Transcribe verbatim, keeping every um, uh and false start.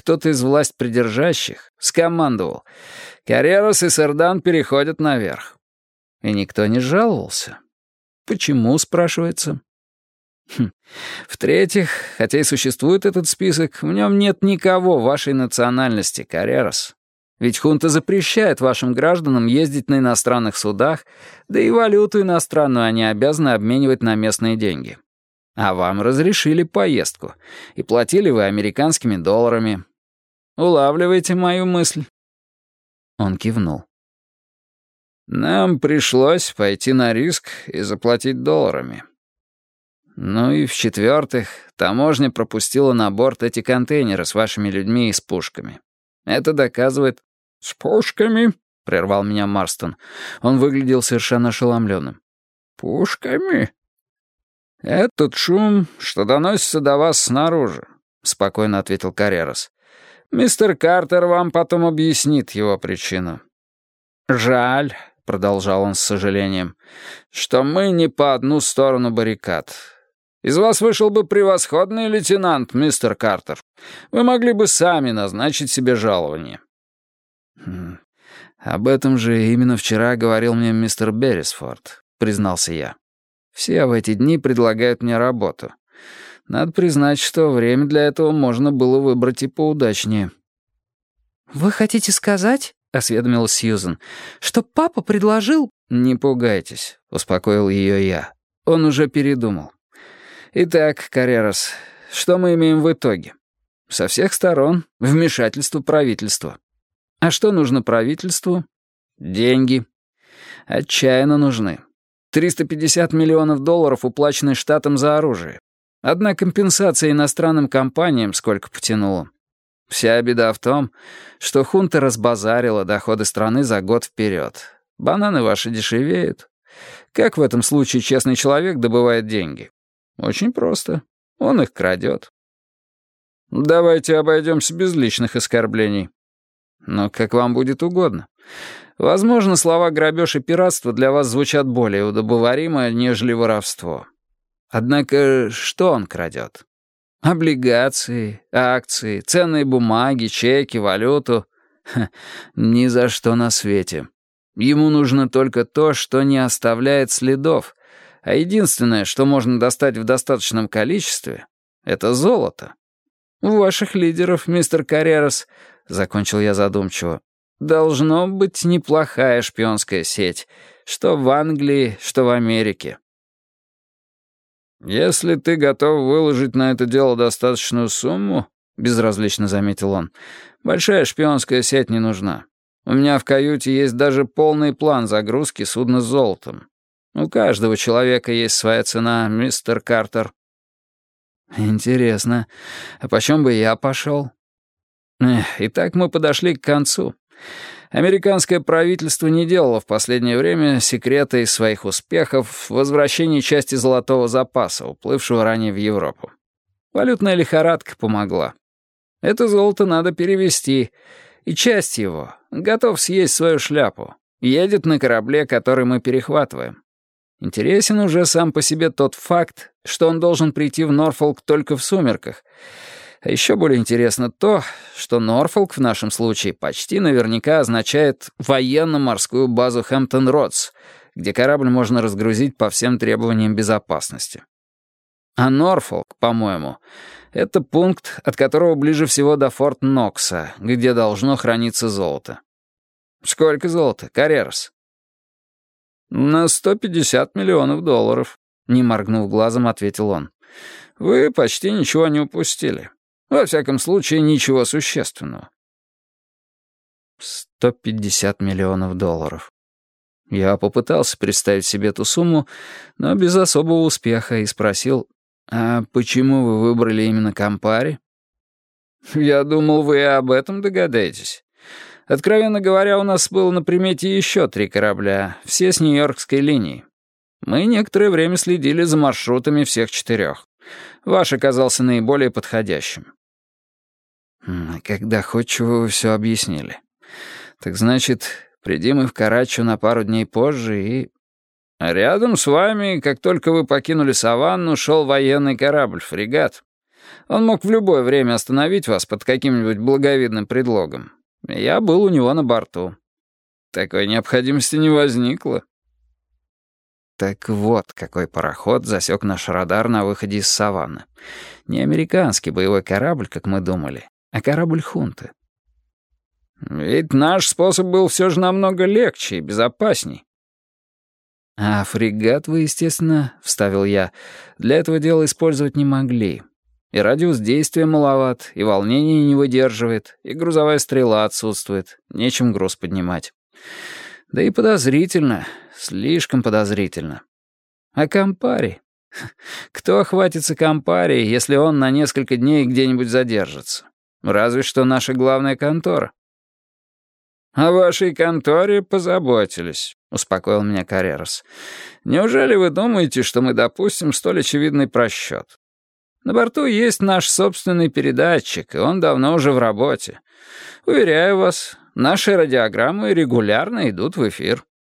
кто-то из власть придержащих скомандовал: «Каррерас и Сердан переходят наверх». И никто не жаловался. Почему, спрашивается? Хм. В-третьих, хотя и существует этот список, в нем нет никого вашей национальности, Каррерас. Ведь хунта запрещает вашим гражданам ездить на иностранных судах, да и валюту иностранную они обязаны обменивать на местные деньги. А вам разрешили поездку, и платили вы американскими долларами. Улавливаете мою мысль?» Он кивнул. «Нам пришлось пойти на риск и заплатить долларами. Ну и в-четвертых, таможня пропустила на борт эти контейнеры с вашими людьми и с пушками. Это доказывает...» «С пушками?» — прервал меня Марстон. Он выглядел совершенно ошеломленным. «Пушками?» «Этот шум, что доносится до вас снаружи», — спокойно ответил Каррерас. «Мистер Картер вам потом объяснит его причину». «Жаль», — продолжал он с сожалением, «что мы не по одну сторону баррикад. Из вас вышел бы превосходный лейтенант, мистер Картер. Вы могли бы сами назначить себе жалование». Хм. «Об этом же именно вчера говорил мне мистер Беррисфорд», — признался я. «Все в эти дни предлагают мне работу. Надо признать, что время для этого можно было выбрать и поудачнее». «Вы хотите сказать, — осведомилась Сьюзен, — что папа предложил...» «Не пугайтесь», — успокоил ее я. Он уже передумал. «Итак, Каррерас, что мы имеем в итоге? Со всех сторон вмешательство правительства. А что нужно правительству? Деньги. Отчаянно нужны. триста пятьдесят миллионов долларов, уплаченные штатам за оружие. Одна компенсация иностранным компаниям сколько потянула. Вся беда в том, что хунта разбазарила доходы страны за год вперед. Бананы ваши дешевеют. Как в этом случае честный человек добывает деньги? Очень просто. Он их крадет. Давайте обойдемся без личных оскорблений. Но как вам будет угодно. Возможно, слова «грабеж» и «пиратство» для вас звучат более удобоваримо, нежели воровство. Однако что он крадет? Облигации, акции, ценные бумаги, чеки, валюту? Ха, ни за что на свете. Ему нужно только то, что не оставляет следов, а единственное, что можно достать в достаточном количестве, — это золото. У ваших лидеров, мистер Каррерас, — закончил я задумчиво, — должно быть неплохая шпионская сеть, что в Англии, что в Америке. «Если ты готов выложить на это дело достаточную сумму, — безразлично заметил он, — большая шпионская сеть не нужна. У меня в каюте есть даже полный план загрузки судна с золотом. У каждого человека есть своя цена, мистер Картер». «Интересно, а почем бы я пошел?» Эх, итак, мы подошли к концу. Американское правительство не делало в последнее время секрета из своих успехов в возвращении части золотого запаса, уплывшего ранее в Европу. Валютная лихорадка помогла. Это золото надо перевезти, и часть его готов съесть свою шляпу. Едет на корабле, который мы перехватываем. Интересен уже сам по себе тот факт, что он должен прийти в Норфолк только в сумерках. А еще более интересно то, что Норфолк в нашем случае почти наверняка означает военно-морскую базу Хэмптон-Родс, где корабль можно разгрузить по всем требованиям безопасности. А Норфолк, по-моему, это пункт, от которого ближе всего до Форт Нокса, где должно храниться золото. Сколько золота, Каррерас? На сто пятьдесят миллионов долларов, не моргнув глазом, ответил он. Вы почти ничего не упустили. Во всяком случае, ничего существенного. сто пятьдесят миллионов долларов. Я попытался представить себе эту сумму, но без особого успеха, и спросил, «А почему вы выбрали именно Кампари?» «Я думал, вы и об этом догадаетесь. Откровенно говоря, у нас было на примете еще три корабля, все с Нью-Йоркской линии. Мы некоторое время следили за маршрутами всех четырех. Ваш оказался наиболее подходящим». «Когда доходчиво вы все объяснили. Так значит, приди мы в Карачу на пару дней позже и...» «Рядом с вами, как только вы покинули Саванну, шел военный корабль, фрегат. Он мог в любое время остановить вас под каким-нибудь благовидным предлогом. Я был у него на борту. Такой необходимости не возникло». Так вот, какой пароход засек наш радар на выходе из саванны. Не американский боевой корабль, как мы думали, а корабль хунты. «Ведь наш способ был все же намного легче и безопасней». «А фрегат вы, естественно, — вставил я, — для этого дела использовать не могли. И радиус действия маловат, и волнение не выдерживает, и грузовая стрела отсутствует, нечем груз поднимать. Да и подозрительно, слишком подозрительно. А Кампари? Кто охватится Кампари, если он на несколько дней где-нибудь задержится? Разве что наша главная контора». «О вашей конторе позаботились», — успокоил меня Каррерас. «Неужели вы думаете, что мы допустим столь очевидный просчет? На борту есть наш собственный передатчик, и он давно уже в работе. Уверяю вас, наши радиограммы регулярно идут в эфир».